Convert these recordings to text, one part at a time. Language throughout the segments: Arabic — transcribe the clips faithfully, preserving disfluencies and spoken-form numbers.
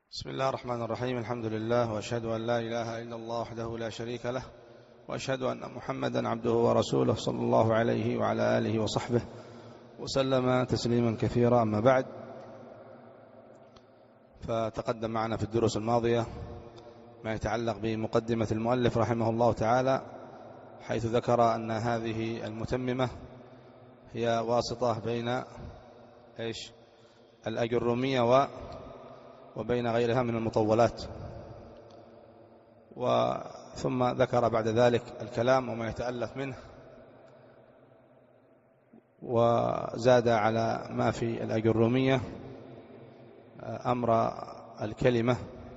بسم الله الرحمن الرحيم. الحمد لله، وأشهد أن لا إله إلا الله وحده لا شريك له، وأشهد أن محمدا عبده ورسوله صلى الله عليه وعلى آله وصحبه وسلم تسليما كثيرا. أما بعد، فتقدم معنا في الدروس الماضية ما يتعلق بمقدمة المؤلف رحمه الله تعالى، حيث ذكر أن هذه المتممة هي واسطة بين إيش الأجرومية و وبين غيرها من المطولات، وثم ذكر بعد ذلك الكلام وما يتألف منه، وزاد على ما في الأجرومية أمر الكلمة،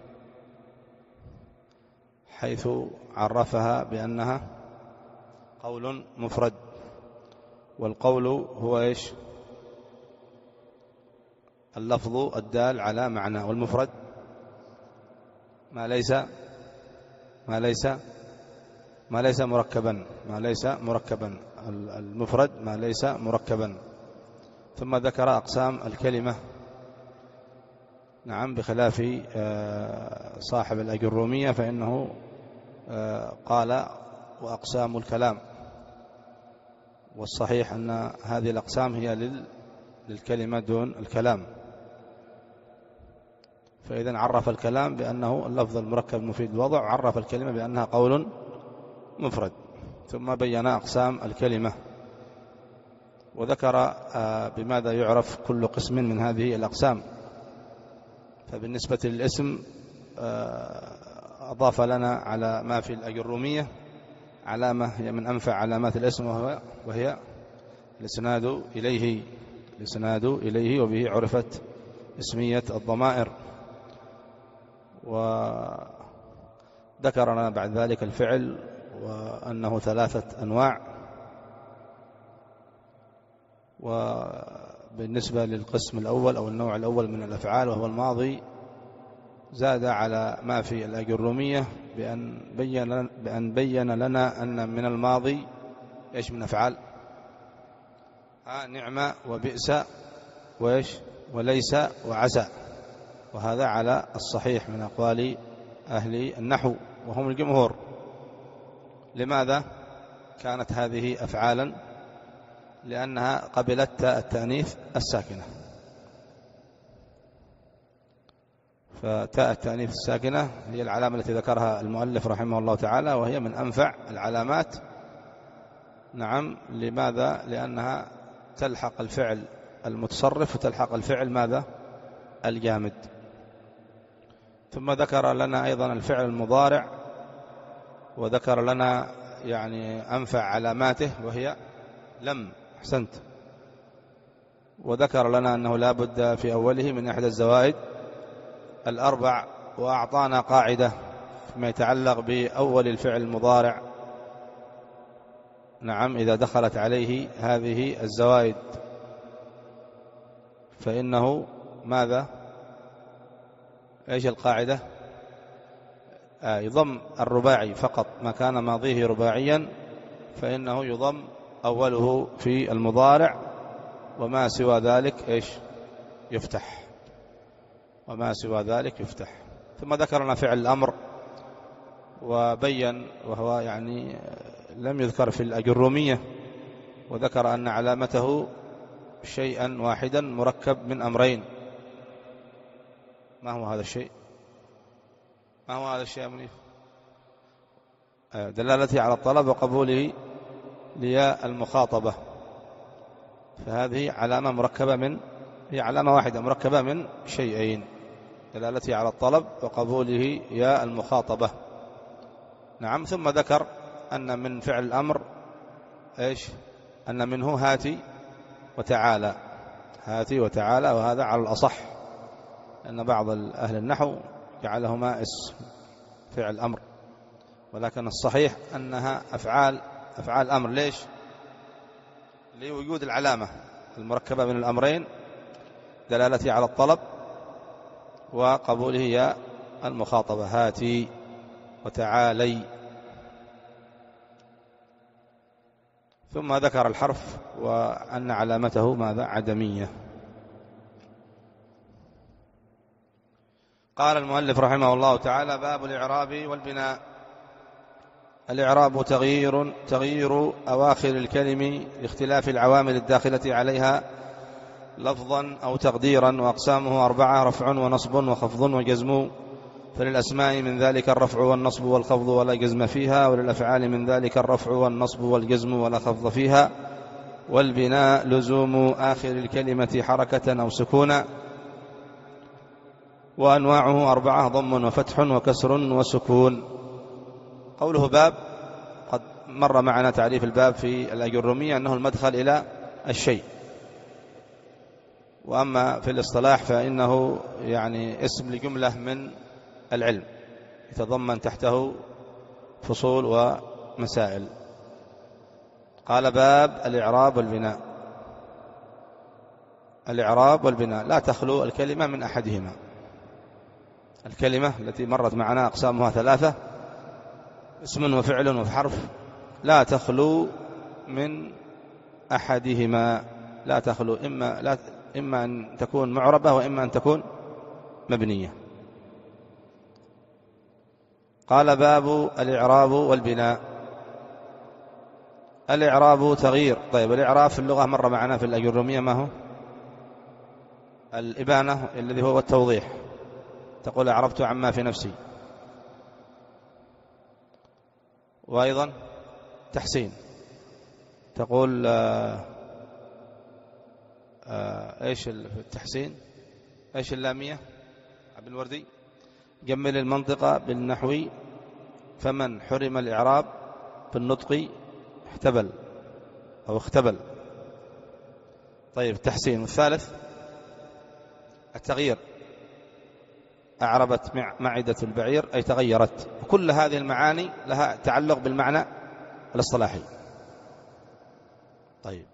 حيث عرفها بأنها قول مفرد، والقول هو إيش اللفظ الدال على معنى، والمفرد ما ليس ما ليس ما ليس مركبا ما ليس مركبا المفرد ما ليس مركبا. ثم ذكر أقسام الكلمة، نعم، بخلاف صاحب الأجرومية فإنه قال وأقسام الكلام، والصحيح أن هذه الأقسام هي للكلمة دون الكلام. فإذا عرف الكلام بأنه اللفظ المركب المفيد الوضع، عرف الكلمة بأنها قول مفرد، ثم بين أقسام الكلمة، وذكر بماذا يعرف كل قسم من هذه الأقسام. فبالنسبة للاسم أضاف لنا على ما في الأجرومية علامة هي من أنفع علامات الاسم، وهو وهي الإسناد إليه الإسناد إليه وبه عرفت اسمية الضمائر. وذكر لنا بعد ذلك الفعل، وأنه ثلاثة أنواع. وبالنسبة للقسم الأول أو النوع الأول من الأفعال وهو الماضي، زاد على ما في الأجرومية بأن بين بأن بين لنا أن من الماضي إيش من أفعال آه نعمة وبئس وإيش وليس وعسى، وهذا على الصحيح من أقوال أهل النحو وهم الجمهور. لماذا كانت هذه أفعالا؟ لأنها قبلت تاء التأنيث الساكنة، فتاء التأنيث الساكنة هي العلامة التي ذكرها المؤلف رحمه الله تعالى، وهي من أنفع العلامات. نعم، لماذا؟ لأنها تلحق الفعل المتصرف وتلحق الفعل ماذا؟ الجامد. ثم ذكر لنا أيضا الفعل المضارع، وذكر لنا يعني أنفع علاماته وهي لم. أحسنت. وذكر لنا أنه لا بد في أوله من إحدى الزوائد الأربع، وأعطانا قاعدة فيما يتعلق بأول الفعل المضارع، نعم، إذا دخلت عليه هذه الزوائد فإنه ماذا؟ إيش القاعدة؟ آه يضم الرباعي فقط، ما كان ماضيه رباعيا فإنه يضم أوله في المضارع، وما سوى ذلك إيش يفتح وما سوى ذلك يفتح. ثم ذكرنا فعل الأمر، وبين وهو يعني لم يذكر في الأجرومية، وذكر أن علامته شيئا واحدا مركب من أمرين. ما هو هذا الشيء؟ ما هو هذا الشيء يا منيف؟ دلالته على الطلب وقبوله لياء المخاطبة، فهذه علامة مركبة من هي علامة واحدة مركبة من شيئين، دلالته على الطلب وقبوله ياء المخاطبة. نعم. ثم ذكر أن من فعل الأمر إيش؟ أن منه هاتي وتعالى هاتي وتعالى، وهذا على الأصح، لأن بعض أهل النحو جعلهما اسم فعل أمر، ولكن الصحيح أنها أفعال أفعال أمر. ليش؟ لوجود العلامة المركبة من الأمرين، دلالته على الطلب وقبوله يا المخاطبة، هاتي وتعالي. ثم ذكر الحرف وأن علامته ماذا؟ عدمية. قال المؤلف رحمه الله تعالى: باب الإعراب والبناء. الإعراب تغيير تغيير أواخر الكلم لاختلاف العوامل الداخلة عليها لفظا أو تقديرا، وأقسامه أربعة: رفع ونصب وخفض وجزم. فللأسماء من ذلك الرفع والنصب والخفض ولا جزم فيها، وللأفعال من ذلك الرفع والنصب والجزم ولا خفض فيها. والبناء لزوم آخر الكلمة حركة أو سكونا. وأنواعه أربعة: ضم وفتح وكسر وسكون. قوله باب، قد مر معنا تعريف الباب في الأجرمية أنه المدخل إلى الشيء، وأما في الاصطلاح فإنه يعني اسم لجملة من العلم يتضمن تحته فصول ومسائل. قال: باب الإعراب والبناء. الإعراب والبناء لا تخلو الكلمة من أحدهما. الكلمة التي مرت معنا أقسامها ثلاثة: اسم وفعل وحرف، لا تخلو من أحدهما، لا تخلو إما, لا إما أن تكون معربة وإما أن تكون مبنية. قال: باب الإعراب والبناء. الإعراب تغيير. طيب، الإعراب في اللغة مر معنا في الأجرمية ما هو؟ الإبانة الذي هو التوضيح. تقول: أعربت عما في نفسي. وأيضا تحسين، تقول آآ آآ إيش التحسين؟ إيش اللامية؟ عبد الوردي: جمل المنطقة بالنحو، فمن حرم الإعراب بالنطق احتبل أو اختبل. طيب، التحسين. والثالث التغيير: أعربت معدة البعير أي تغيرت. وكل هذه المعاني لها تعلق بالمعنى الاصطلاحي. طيب،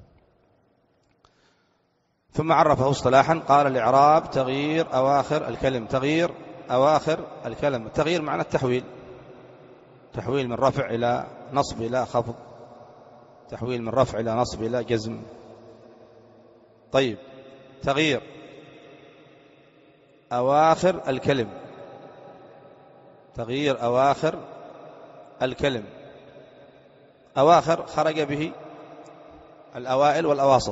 ثم عرفه اصطلاحا. قال: الإعراب تغيير أواخر الكلم. تغيير أواخر الكلم، التغيير معنى التحويل، تحويل من رفع إلى نصب إلى خفض، تحويل من رفع إلى نصب إلى جزم. طيب، تغيير أواخر الكلم، تغيير أواخر الكلم. أواخر خرج به الأوائل والأواسط،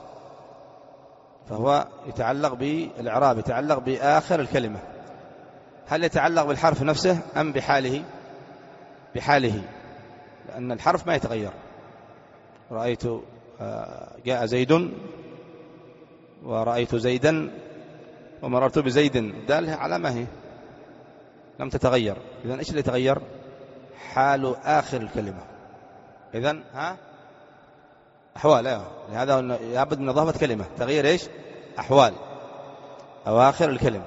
فهو يتعلق بالإعراب، يتعلق بآخر الكلمة. هل يتعلق بالحرف نفسه أم بحاله؟ بحاله، لأن الحرف ما يتغير. رأيت جاء زيد، ورأيت زيدا، ومررت بزيد، دالها على ما هي لم تتغير. إذن إيش اللي يتغير؟ حال آخر الكلمة. إذن ها أحوال. أيوه، لهذا لابد من إضافة كلمة. تغيير إيش؟ أحوال أواخر الكلمة.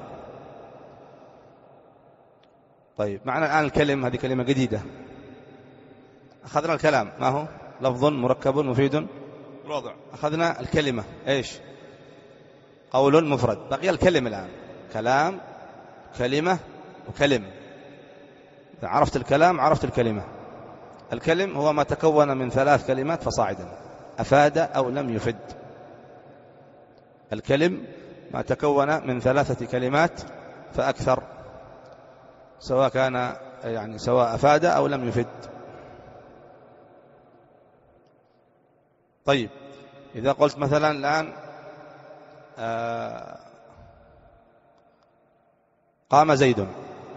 طيب، معنا الآن الكلم، هذه كلمة جديدة. أخذنا الكلام ما هو؟ لفظ مركب مفيد الوضع. أخذنا الكلمة إيش؟ قول مفرد. بقي الكلم الآن: كلام، كلمة، وكلم. إذا عرفت الكلام عرفت الكلمة. الكلم هو ما تكون من ثلاث كلمات فصاعدا، أفاد أو لم يفد. الكلم ما تكون من ثلاثة كلمات فأكثر، سواء كان يعني سواء أفاد أو لم يفد. طيب، إذا قلت مثلا الآن آه قام زيد،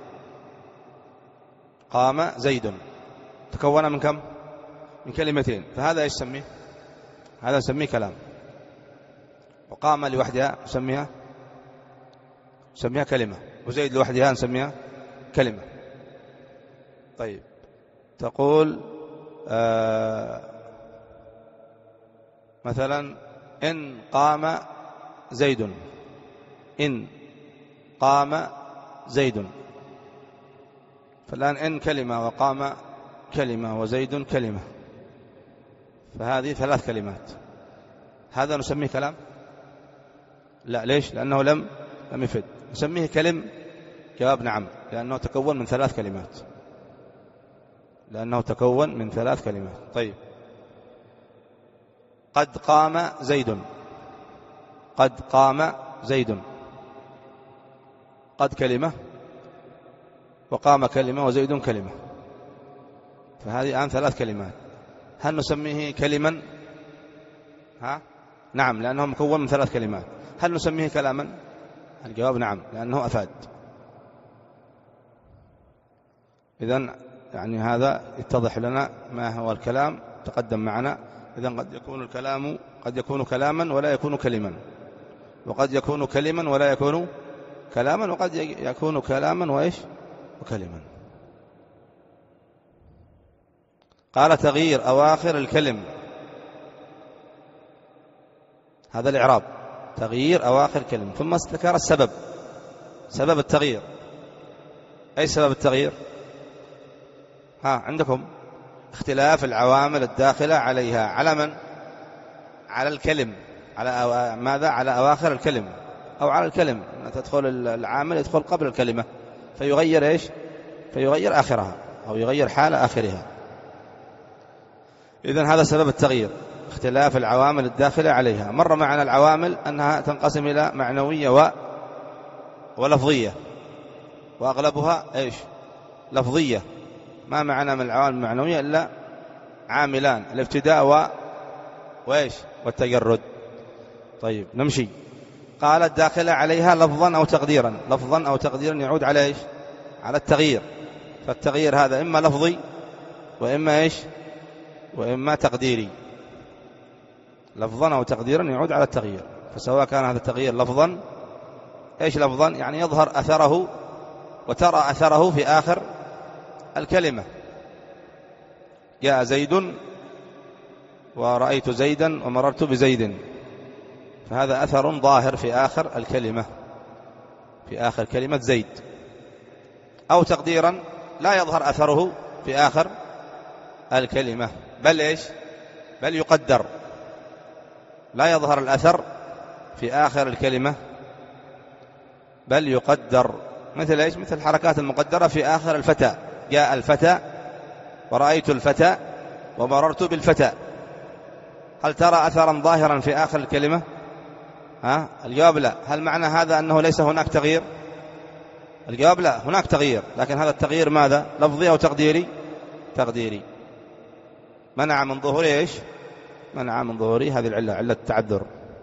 قام زيد تكون من كم؟ من كلمتين، فهذا ايش نسميه؟ هذا نسميه كلام. وقام لوحدها نسميها نسميها كلمة، وزيد لوحدها نسميها كلمة. طيب، تقول آه مثلا: إن قام زيد، إن قام زيد. فالآن إن كلمة، وقام كلمة، وزيد كلمة، فهذه ثلاث كلمات. هذا نسميه كلام؟ لا. ليش؟ لأنه لم لم يفد. نسميه كلم؟ جواب نعم، لأنه تكون من ثلاث كلمات، لأنه تكون من ثلاث كلمات. طيب، قد قام زيد، قد قام زيد. قد كلمة، وقام كلمة، وزيد كلمة. فهذه الآن ثلاث كلمات. هل نسميه كلما؟ ها؟ نعم، لأنه مكون من ثلاث كلمات. هل نسميه كلاما؟ الجواب نعم، لأنه أفاد. إذن يعني هذا يتضح لنا ما هو الكلام، تقدم معنا. إذن قد يكون الكلام قد يكون كلاما ولا يكون كلما، وقد يكون كلما ولا يكون كلاما، وقد يكون كلاما وإيش وكلما. قال تغيير أواخر الكلم، هذا الإعراب، تغيير أواخر الكلم. ثم ذكر السبب، سبب التغيير. أي سبب التغيير؟ ها عندكم اختلاف العوامل الداخلة عليها. على من؟ على الكلم. على ماذا؟ على أواخر الكلم، أو على الكلم. تدخل العامل يدخل قبل الكلمة فيغير إيش؟ فيغير آخرها، أو يغير حال آخرها. إذن هذا سبب التغيير، اختلاف العوامل الداخلة عليها. مر معنا العوامل أنها تنقسم إلى معنوية و... ولفظية، وأغلبها إيش؟ لفظية. ما معنى من العوامل المعنوية إلا عاملان، الابتداء و... وإيش؟ والتجرد. طيب نمشي. قال الداخلة عليها لفظا أو تقديرا. لفظا أو تقديرا يعود على إيش؟ على التغيير. فالتغيير هذا إما لفظي وإما إيش؟ وإما تقديري. لفظا أو تقديرا يعود على التغيير. فسواء كان هذا التغيير لفظا، إيش لفظا؟ يعني يظهر أثره وترى أثره في آخر الكلمة. جاء زيد ورأيت زيدا ومررت بزيد، فهذا أثر ظاهر في آخر الكلمة، في آخر كلمة زيد. أو تقديرا لا يظهر أثره في آخر الكلمة، بل إيش؟ بل يقدر، لا يظهر الأثر في آخر الكلمة بل يقدر. مثل إيش؟ مثل الحركات المقدرة في آخر الفتى. جاء الفتى ورأيت الفتى ومررت بالفتى. هل ترى أثرا ظاهرا في آخر الكلمة؟ ها؟ الجواب لا. هل معنى هذا أنه ليس هناك تغيير؟ الجواب لا، هناك تغيير، لكن هذا التغيير ماذا؟ لفظي أو تقديري؟ تقديري. منع من ظهوري إيش؟ منع من ظهوري هذه العلة، علة التعذر.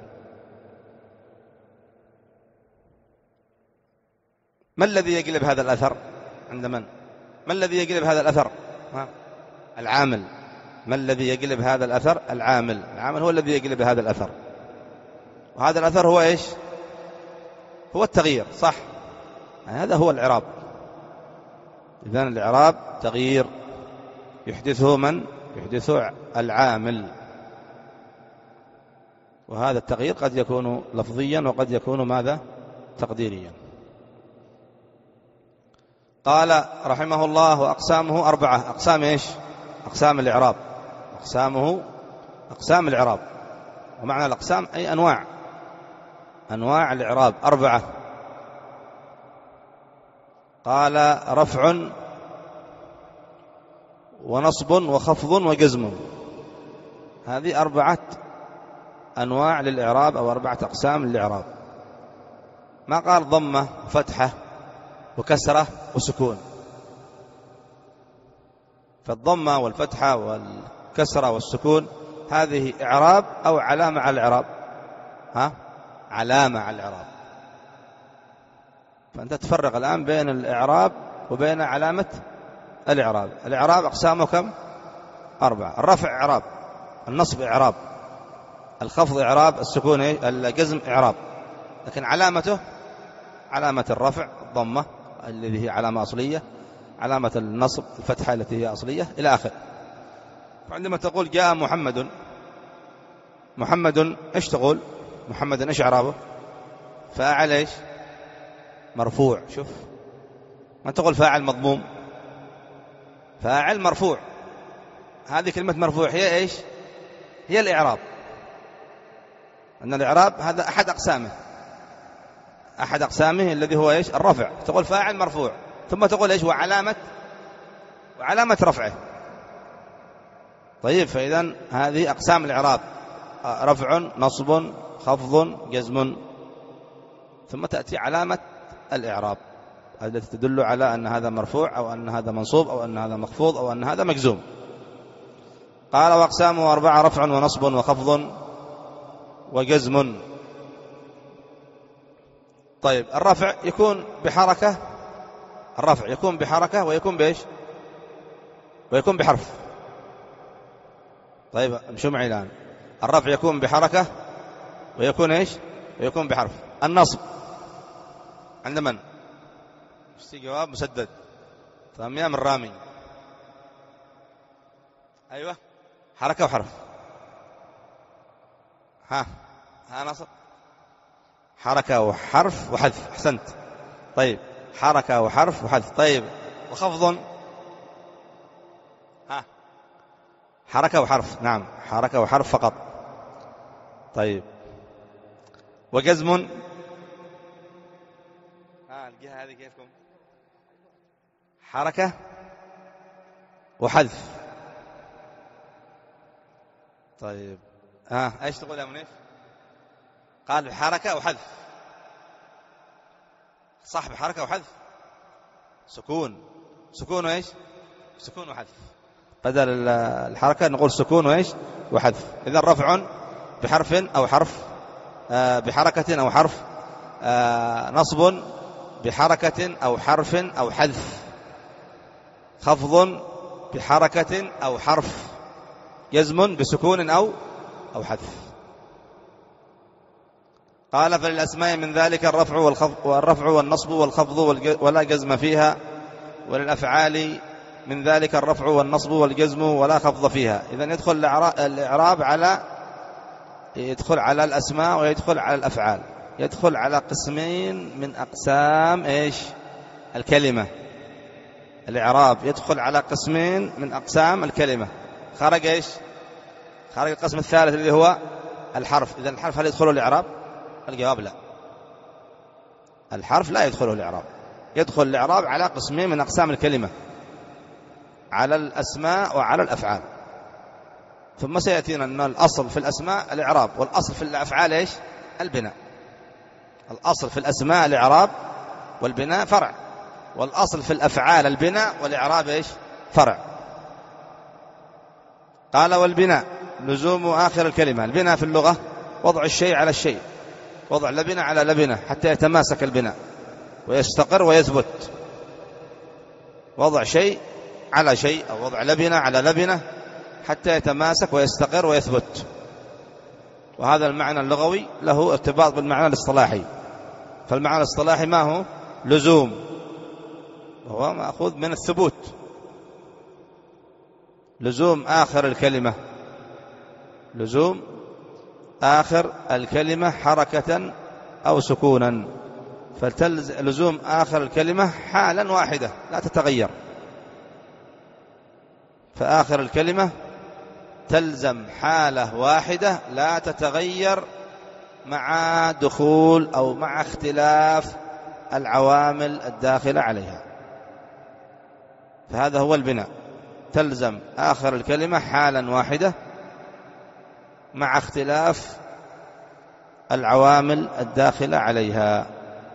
ما الذي يقلب هذا الأثر عند من؟ ما الذي يقلب هذا الأثر؟ ها؟ العامل. ما الذي يقلب هذا الأثر؟ العامل. العامل هو الذي يقلب هذا الأثر، وهذا الأثر هو إيش؟ هو التغيير، صح؟ هذا هو الإعراب. إذن الإعراب تغيير يحدثه من؟ يحدثه العامل. وهذا التغيير قد يكون لفظيا وقد يكون ماذا؟ تقديريا. قال رحمه الله وأقسامه أربعة. أقسام إيش؟ أقسام الإعراب. أقسامه أقسام الإعراب، ومعنى الأقسام أي أنواع، أنواع الإعراب أربعة. قال رفع ونصب وخفض وجزم. هذه أربعة أنواع للإعراب، أو أربعة أقسام للإعراب. ما قال ضمة وفتحة وكسرة وسكون. فالضمة والفتحة والكسرة والسكون هذه إعراب أو علامة على الإعراب؟ ها؟ علامة على الإعراب. فأنت تفرق الآن بين الإعراب وبين علامة الإعراب. الإعراب أقسامه كم؟ أربعة. الرفع إعراب، النصب إعراب، الخفض إعراب، السكون الجزم إعراب. لكن علامته علامة الرفع الضمة الذي هي علامة أصلية، علامة النصب الفتحة التي هي أصلية، إلى آخر. فعندما تقول جاء محمد، محمد إيش تقول؟ محمد إيش إعرابه؟ فاعل إيش؟ مرفوع. شوف، ما تقول فاعل مضموم، فاعل مرفوع. هذه كلمة مرفوع هي إيش؟ هي الإعراب. أن الإعراب هذا أحد أقسامه، أحد أقسامه الذي هو إيش؟ الرفع. تقول فاعل مرفوع، ثم تقول إيش؟ وعلامة وعلامة رفعه. طيب، فإذن هذه أقسام الإعراب: رفع، نصب، خفض، جزم. ثم تأتي علامة الإعراب التي تدل على أن هذا مرفوع أو أن هذا منصوب أو أن هذا مخفوض أو أن هذا مجزوم. قال وأقسامه أربعة: رفع ونصب وخفض وجزم. طيب الرفع يكون بحركة، الرفع يكون بحركة ويكون بإيش؟ ويكون بحرف. طيب امشوا معي الآن. الرفع يكون بحركة ويكون إيش؟ ويكون بحرف. النصب عند من؟ اشتي جواب مسدد فميام الرامي. أيوة حركة وحرف. ها ها نصب حركة وحرف وحذف. أحسنت. طيب حركة وحرف وحذف. طيب وخفض؟ ها حركة وحرف. نعم حركة وحرف فقط. طيب وجزم؟ ها الجهة هذه كيفكم؟ حركة وحذف. طيب ها ايش تقول يا منيف؟ قال بحركة وحذف. صح بحركة وحذف. سكون سكون وايش؟ سكون وحذف. بدل الحركة نقول سكون وايش؟ وحذف. إذا رفع بحرف أو حرف آه بحركة أو حرف آه نصب بحركة أو حرف أو حذف. خفض بحركة أو حرف. جزم بسكون أو أو حذف. قال فللأسماء من ذلك الرفع والخفض والرفع والنصب والخفض ولا جزم فيها، وللأفعال من ذلك الرفع والنصب والجزم ولا خفض فيها. إذن يدخل الإعراب على يدخل على الأسماء ويدخل على الأفعال. يدخل على قسمين من أقسام إيش؟ الكلمة. الإعراب يدخل على قسمين من أقسام الكلمة. خرج إيش؟ خرج القسم الثالث اللي هو الحرف. إذن الحرف هل يدخله الإعراب؟ الجواب لا. الحرف لا يدخله الإعراب. يدخل الإعراب على قسمين من أقسام الكلمة، على الأسماء وعلى الأفعال. ثم سيأتينا أن الأصل في الأسماء الإعراب، والأصل في الأفعال إيش؟ البناء. الأصل في الأسماء الإعراب والبناء فرع، والأصل في الأفعال البناء والإعراب إيش؟ فرع. قال والبناء لزوم آخر الكلمة. البناء في اللغة وضع الشيء على الشيء، وضع لبنة على لبنة حتى يتماسك البناء ويستقر ويثبت. وضع شيء على شيء أو وضع لبنة على لبنة حتى يتماسك ويستقر ويثبت. وهذا المعنى اللغوي له ارتباط بالمعنى الاصطلاحي. فالمعنى الاصطلاحي ما هو؟ لزوم، وهو مأخوذ من الثبوت. لزوم آخر الكلمة، لزوم آخر الكلمة حركة أو سكونا. فلزوم آخر الكلمة حالا واحدة لا تتغير. فآخر الكلمة تلزم حالة واحدة لا تتغير مع دخول أو مع اختلاف العوامل الداخلة عليها. فهذا هو البناء. تلزم آخر الكلمة حالا واحدة مع اختلاف العوامل الداخلة عليها.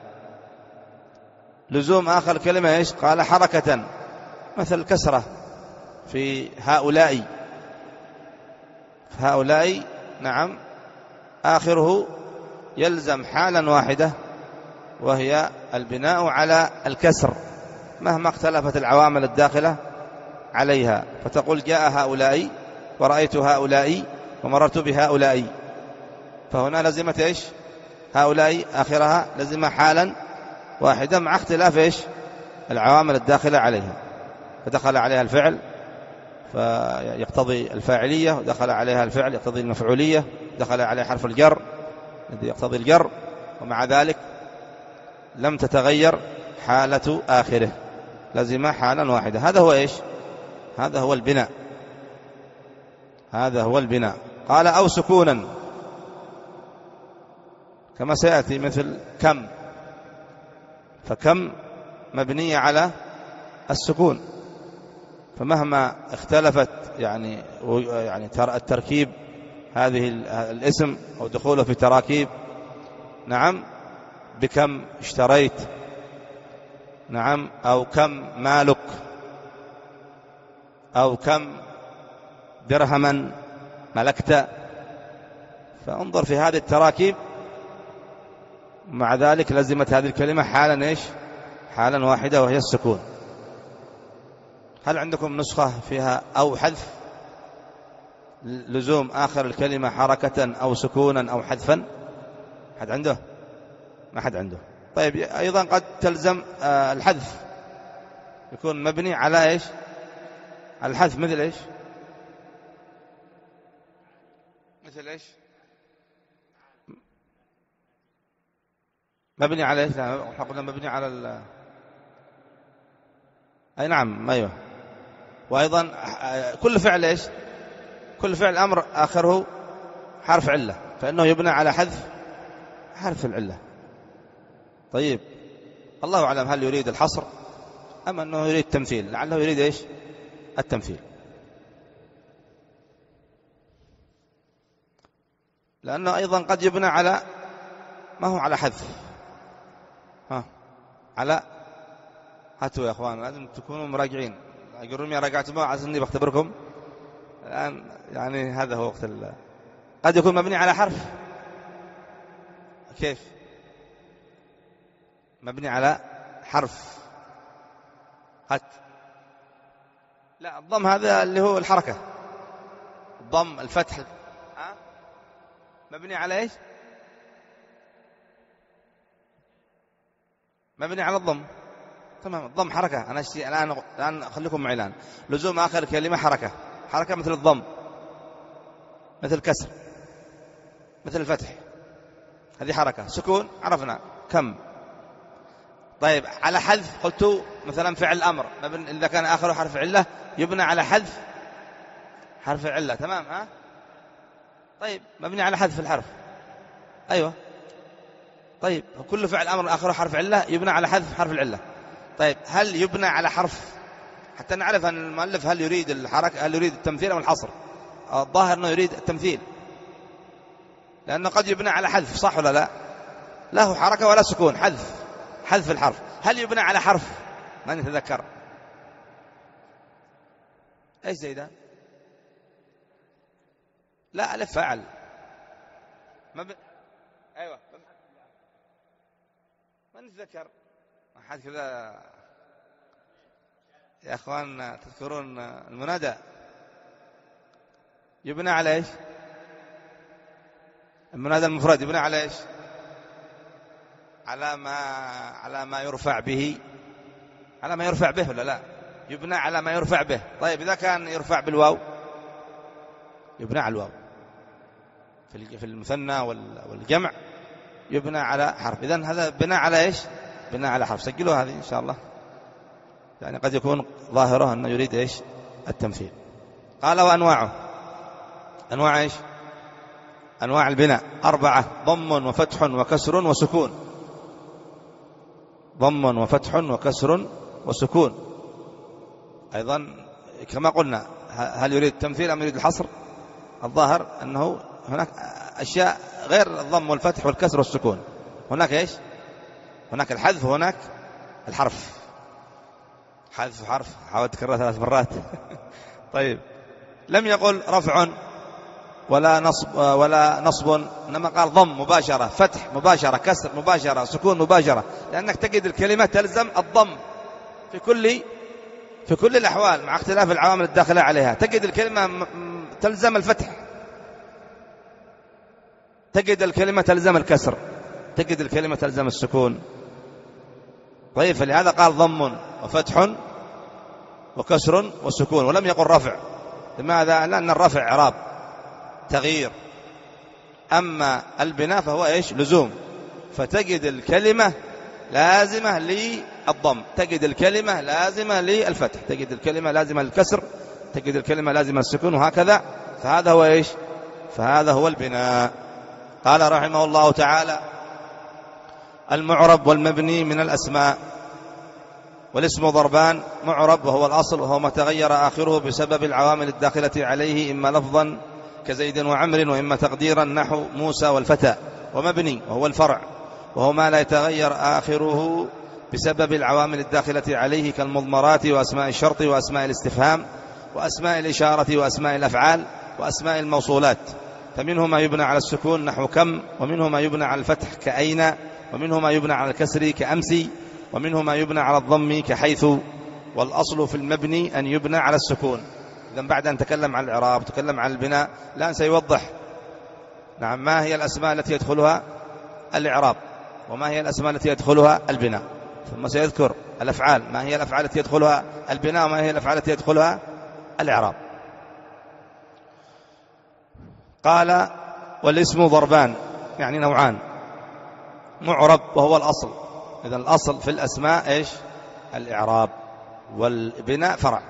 لزوم آخر الكلمة إيش؟ قال حركة، مثل الكسرة في هؤلاء. هؤلاء نعم آخره يلزم حالا واحدة وهي البناء على الكسر مهما اختلفت العوامل الداخلة عليها. فتقول جاء هؤلاء ورأيت هؤلاء ومررت بهؤلاء. فهنا لزمت إيش؟ هؤلاء آخرها لزم حالا واحدة مع اختلاف إيش؟ العوامل الداخلة عليها. فدخل عليها الفعل فيقتضي الفاعلية، ودخل عليها الفعل يقتضي المفعولية، دخل عليها حرف الجر الذي يقتضي الجر، ومع ذلك لم تتغير حالة آخره، لزم حالا واحدة. هذا هو إيش؟ هذا هو البناء. هذا هو البناء. قال أو سكونا كما سيأتي، مثل كم. فكم مبنية على السكون، فمهما اختلفت يعني يعني التركيب هذه الاسم أو دخوله في تراكيب. نعم بكم اشتريت نعم، أو كم مالك، أو كم درهما ملكت. فانظر في هذه التراكيب، مع ذلك لزمت هذه الكلمة حالا إيش؟ حالا واحدة، وهي السكون. هل عندكم نسخة فيها أو حذف، لزوم آخر الكلمة حركة أو سكونا أو حذفا؟ حد عنده؟ ما حد عنده. طيب، أيضا قد تلزم الحذف، يكون مبني على إيش؟ الحذف، مثل إيش؟ مثل إيش؟ مبني على إيش؟ احنا قلنا مبني على ال... أي نعم، أيوه. وأيضا كل فعل إيش؟ كل فعل أمر آخره حرف علة، فإنه يبنى على حذف حرف العلة. طيب، الله أعلم هل يريد الحصر أم أنه يريد التمثيل؟ لعله يريد إيش؟ التمثيل، لأنه أيضا قد يبنى على ما هو على حذف. ها، على هاتوا يا أخوان، لازم تكونوا مراجعين. يقولون يا راجعتم عزني بختبركم الآن، يعني هذا هو وقت ال... قد يكون مبني على حرف. كيف مبني على حرف؟ هات. لا، الضم هذا اللي هو الحركة، الضم، الفتح. ها؟ مبني على ايش؟ مبني على الضم. تمام، الضم حركة. أنا أشتي الآن الآن خليكم معي الآن. لزوم آخر كلمة حركة، حركة مثل الضم، مثل الكسر، مثل الفتح، هذه حركة. سكون عرفنا كم. طيب، على حذف قلت مثلا فعل الأمر، إذا كان آخره حرف علة يبنى على حذف حرف علة. تمام. ها؟ طيب، مبني على حذف الحرف. أيوة. طيب، كل فعل أمر آخره حرف علة يبنى على حذف حرف العلة. طيب، هل يبنى على حرف حتى نعرف أن المؤلف هل يريد الحركة، هل يريد التمثيل أو الحصر؟ الظاهر أنه يريد التمثيل، لأنه قد يبنى على حذف، صح ولا لا؟ لا هو حركة ولا سكون، حذف حذف الحرف. هل يبنى على حرف؟ ما نتذكر. ايش زي ده؟ لا، ألف فاعل. ما ب... ايوه، ما نتذكر أحد كذا يا اخوان. تذكرون المنادى يبنى على ايش؟ المنادى المفرد يبنى على ايش؟ على ما على ما يرفع به، على ما يرفع به ولا لا؟ يبنى على ما يرفع به. طيب، إذا كان يرفع بالواو يبنى على الواو. في المثنى والجمع يبنى على حرف. إذن هذا بناء على إيش؟ بناء على حرف. سجلوا هذه إن شاء الله، يعني قد يكون ظاهره أنه يريد إيش؟ التمثيل. قال وأنواعه. أنواع إيش؟ أنواع البناء أربعة: ضم وفتح وكسر وسكون. ضم وفتح وكسر وسكون. أيضا كما قلنا، هل يريد التمثيل أم يريد الحصر؟ الظاهر أنه هناك أشياء غير الضم والفتح والكسر والسكون. هناك إيش؟ هناك الحذف وهناك الحرف. حذف وحرف، حاولت أكررها ثلاث مرات. طيب، لم يقل رفع ولا نصب ولا نصب، إنما قال ضم مباشرة، فتح مباشرة، كسر مباشرة، سكون مباشرة، لأنك تجد الكلمة تلزم الضم في كل في كل الأحوال، مع اختلاف العوامل الداخلة عليها. تجد الكلمة تلزم الفتح، تجد الكلمة تلزم الكسر، تجد الكلمة تلزم السكون. طيب، فلهذا قال ضم وفتح وكسر وسكون، ولم يقل رفع. لماذا؟ لأن الرفع إعراب تغيير، أما البناء فهو إيش؟ لزوم. فتجد الكلمة لازمة للضم، تجد الكلمة لازمة للفتح، تجد الكلمة لازمة للكسر، تجد الكلمة لازمة للسكون، وهكذا. فهذا هو إيش؟ فهذا هو البناء. قال رحمه الله تعالى: المعرب والمبني من الأسماء. والاسم ضربان: معرب وهو الأصل، وهو ما تغير آخره بسبب العوامل الداخلة عليه، إما لفظا كزيد وعمر، وإما تقديرا نحو موسى والفتى. ومبني وهو الفرع، وهو ما لا يتغير آخره بسبب العوامل الداخلة عليه كالمضمرات وأسماء الشرط وأسماء الاستفهام وأسماء الإشارة وأسماء الأفعال وأسماء الموصولات. فمنه ما يبنى على السكون نحو كم، ومنه ما يبنى على الفتح كأين، ومنه ما يبنى على الكسر كأمسي، ومنه ما يبنى على الضم كحيث. والأصل في المبني أن يبنى على السكون. إذن بعد أن تكلم عن الإعراب تكلم عن البناء، الآن سيوضح نعم ما هي الأسماء التي يدخلها الإعراب وما هي الأسماء التي يدخلها البناء، ثم سيذكر الأفعال ما هي الأفعال التي يدخلها البناء وما هي الأفعال التي يدخلها الإعراب. قال والاسم ضربان، يعني نوعان: معرب وهو الأصل. إذن الأصل في الأسماء إيش؟ الإعراب، والبناء فرع.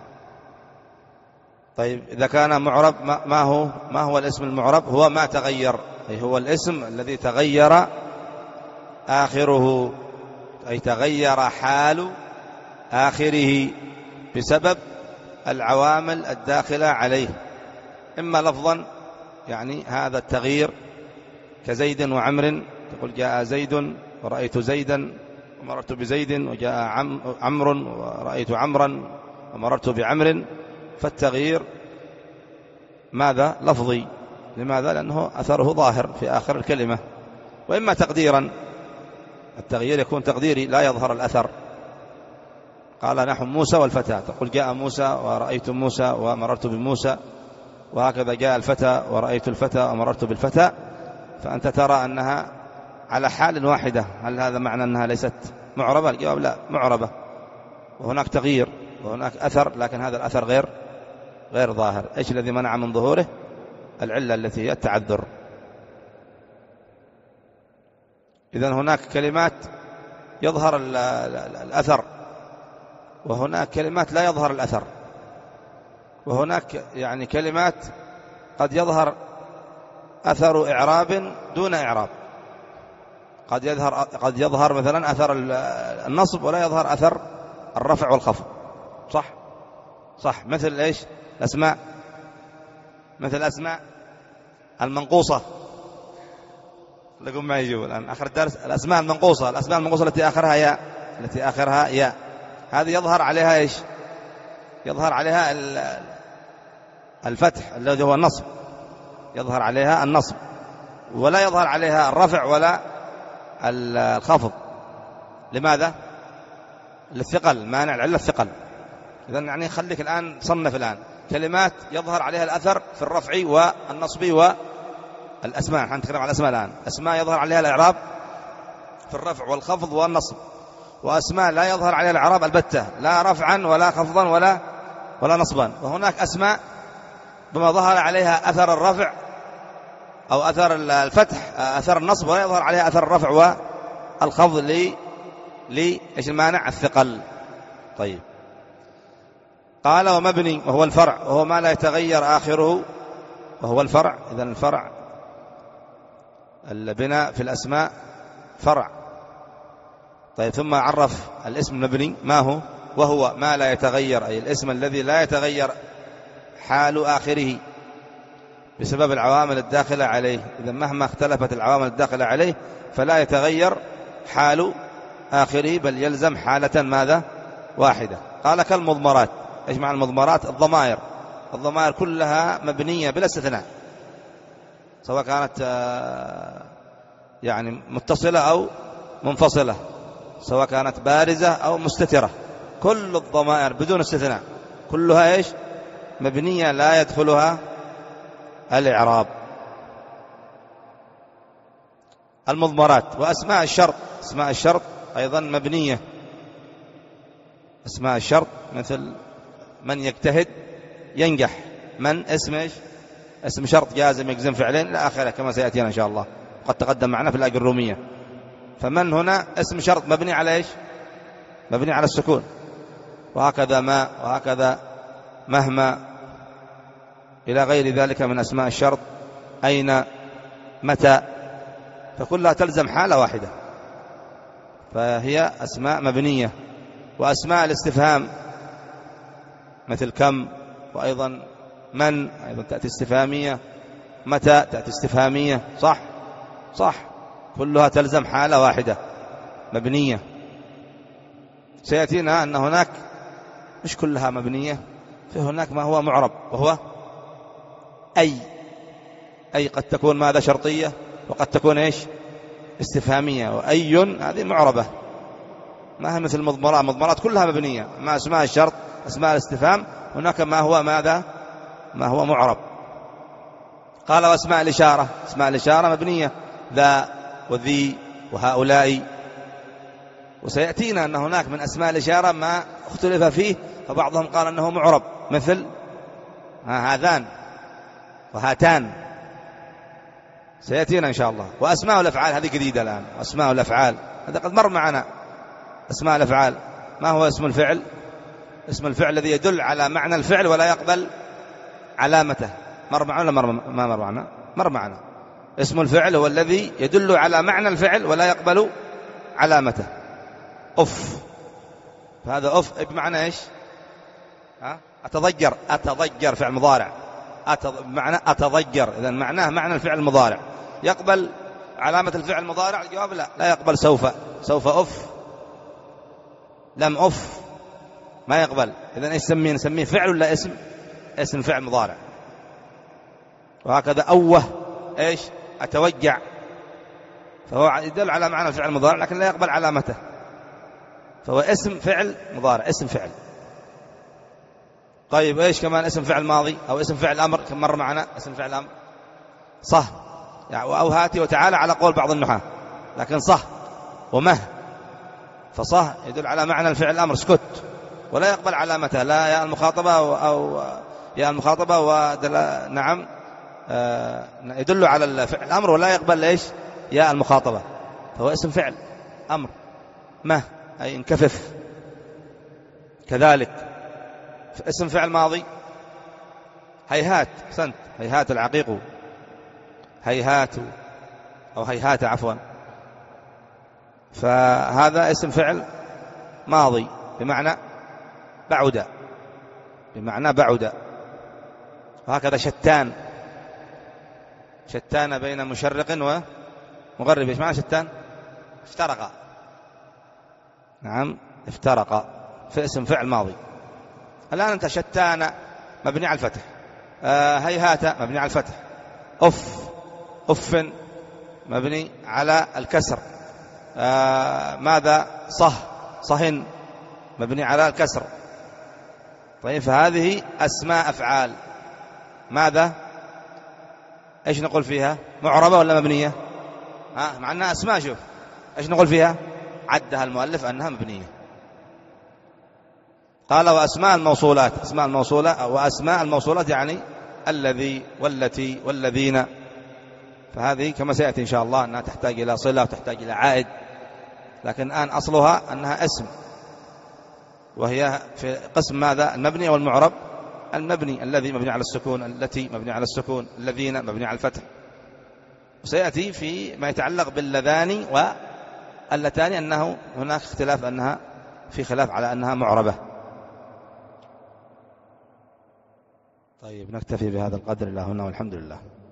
طيب إذا كان معرب ما هو ما هو الاسم المعرب؟ هو ما تغير، أي هو الاسم الذي تغير آخره، أي تغير حال آخره بسبب العوامل الداخلة عليه، إما لفظا يعني هذا التغيير كزيد وعمر، تقول جاء زيد ورأيت زيدا ومررت بزيد، وجاء عمر ورأيت عمرا ومررت بعمر، فالتغيير ماذا؟ لفظي. لماذا؟ لأنه أثره ظاهر في آخر الكلمة. وإما تقديرا، التغيير يكون تقديري لا يظهر الأثر. قال نحو موسى والفتى، تقول جاء موسى ورأيت موسى ومررت بموسى، وهكذا جاء الفتى ورأيت الفتى ومررت بالفتى، فأنت ترى أنها على حال واحدة. هل هذا معنى أنها ليست معربة؟ الجواب لا، معربة، وهناك تغيير وهناك أثر، لكن هذا الأثر غير غير ظاهر. إيش الذي منع من ظهوره؟ العلة التي هي التعذر. إذن هناك كلمات يظهر الأثر، وهناك كلمات لا يظهر الأثر، وهناك يعني كلمات قد يظهر أثر إعراب دون إعراب. قد يظهر قد يظهر مثلا أثر النصب ولا يظهر أثر الرفع والخفض. صح صح مثل إيش؟ الأسماء، مثل الأسماء المنقوصة. لكم ما يجوا الآن آخر الدرس الأسماء المنقوصة، الأسماء المنقوصة التي آخرها ياء، التي آخرها ياء، هذه يظهر عليها إيش؟ يظهر عليها الفتح الذي هو النصب، يظهر عليها النصب، ولا يظهر عليها الرفع ولا الخفض. لماذا؟ للثقل، مانع العلة الثقل. إذن يعني خليك الآن صنف الآن كلمات يظهر عليها الأثر في الرفع والنصب والأسماء. نحن نتكلم عن الأسماء الآن. أسماء يظهر عليها الإعراب في الرفع والخفض والنصب، وأسماء لا يظهر عليها الإعراب البتة، لا رفعا ولا خفضا ولا ولا نصبا. وهناك أسماء بما ظهر عليها أثر الرفع أو أثر الفتح أثر النصب، ولا يظهر عليها أثر الرفع والخفض لي لي إيش المانع؟ الثقل. طيب قال ومبني وهو الفرع، وهو ما لا يتغير آخره وهو الفرع. إذن الفرع البناء في الأسماء فرع. طيب ثم عرف الاسم المبني ما هو؟ وهو ما لا يتغير، أي الاسم الذي لا يتغير حال آخره بسبب العوامل الداخلة عليه. إذا مهما اختلفت العوامل الداخلة عليه فلا يتغير حال آخره، بل يلزم حالة ماذا؟ واحدة. قال كالمضمرات. إيش معنى المضمرات؟ الضمائر. الضمائر كلها مبنية بلا استثناء، سواء كانت يعني متصلة أو منفصلة، سواء كانت بارزة أو مستترة، كل الضمائر بدون استثناء كلها إيش؟ مبنية لا يدخلها الإعراب. المضمرات. وأسماء الشرط. أسماء الشرط أيضا مبنية. أسماء الشرط مثل من يجتهد ينجح، من اسم إيش؟ اسم شرط جازم يجزم فعلين إلى آخره كما سيأتينا إن شاء الله، قد تقدم معنا في الآية الرومية. فمن هنا اسم شرط مبني على إيش؟ مبني على السكون. وهكذا ما، وهكذا مهما، إلى غير ذلك من أسماء الشرط. أين، متى، فكلها تلزم حالة واحدة، فهي أسماء مبنية. وأسماء الاستفهام مثل كم، وأيضا من أيضا تأتي استفهامية، متى تأتي استفهامية. صح صح كلها تلزم حالة واحدة مبنية. سيأتينا أن هناك مش كلها مبنية، فهناك ما هو معرب وهو أي. أي قد تكون ماذا شرطية وقد تكون إيش استفهامية، وأي هذه معربة ما هي مثل المضمرات. المضمرات كلها مبنية، ما اسماء الشرط اسماء الاستفهام، هناك ما هو ماذا ما هو معرب. قال واسماء الإشارة، اسماء الإشارة مبنية، ذا وذي وهؤلاء. وسيأتينا أن هناك من أسماء الإشارة ما اختلف فيه، فبعضهم قال أنه معرب مثل هذان وهاتان، سيأتينا إن شاء الله. وأسماء الأفعال هذه جديدة الآن، أسماء الأفعال هذا قد مر معنا. أسماء الأفعال ما هو اسم الفعل؟ اسم الفعل الذي يدل على معنى الفعل ولا يقبل علامته. مر معنا ولا مر ما مر معنا؟ مر معنا. اسم الفعل هو الذي يدل على معنى الفعل ولا يقبل علامته. أف، فهذا أف بمعنى إيش؟ ها؟ أتضجر، أتضجر فعل مضارع، بمعنى أتضجر، إذن معناه معنى الفعل المضارع. يقبل علامة الفعل المضارع؟ الجواب لا، لا يقبل. سوف، سوف أف، لم أف، ما يقبل. إذن إيش نسميه؟ نسميه فعل ولا اسم؟ اسم فعل مضارع. وهكذا أوه، إيش؟ أتوجع، فهو يدل على معنى الفعل المضارع لكن لا يقبل علامته، فهو اسم فعل مضارع، اسم فعل. طيب إيش كمان اسم فعل ماضي أو اسم فعل أمر؟ كم مر معنا اسم فعل أمر؟ صح يعني، أو هاتي وتعالى على قول بعض النحاة، لكن صح ومه، فصح يدل على معنى الفعل الأمر، اسكت، ولا يقبل علامته لا يا المخاطبة أو يا المخاطبة ودل... نعم آه يدل على الفعل الأمر ولا يقبل إيش يا المخاطبة، فهو اسم فعل أمر. مه أي انكفف. كذلك اسم فعل ماضي هيهات، سنت هيهات العقيق، هيهات أو هيهات عفوا، فهذا اسم فعل ماضي بمعنى بعد، بمعنى بعد. وهكذا شتان، شتان بين مشرق ومغرب. ايش معنى شتان؟ افترق، نعم افترق، في اسم فعل ماضي. الآن أنت شتان مبني على الفتح، آه هيهات مبني على الفتح، أف أف مبني على الكسر، آه ماذا صه صهن مبني على الكسر. طيب فهذه أسماء أفعال ماذا إيش نقول فيها؟ معربة ولا مبنية؟ ها مع أنها أسماء، شوف إيش نقول فيها؟ عدها المؤلف أنها مبنية. قال وأسماء الموصولات، أسماء الموصولة وأسماء الموصولات يعني الذي والتي والذين، فهذه كما سيأتي إن شاء الله أنها تحتاج إلى صلة وتحتاج إلى عائد، لكن الآن أصلها أنها اسم، وهي في قسم ماذا؟ المبني والمعرب. المبني الذي مبني على السكون، التي مبني على السكون، الذين مبني على الفتح. وسيأتي في ما يتعلق باللذان واللتان أنه هناك اختلاف، أنها في خلاف على أنها معربة. طيب نكتفي بهذا القدر إلى هنا والحمد لله.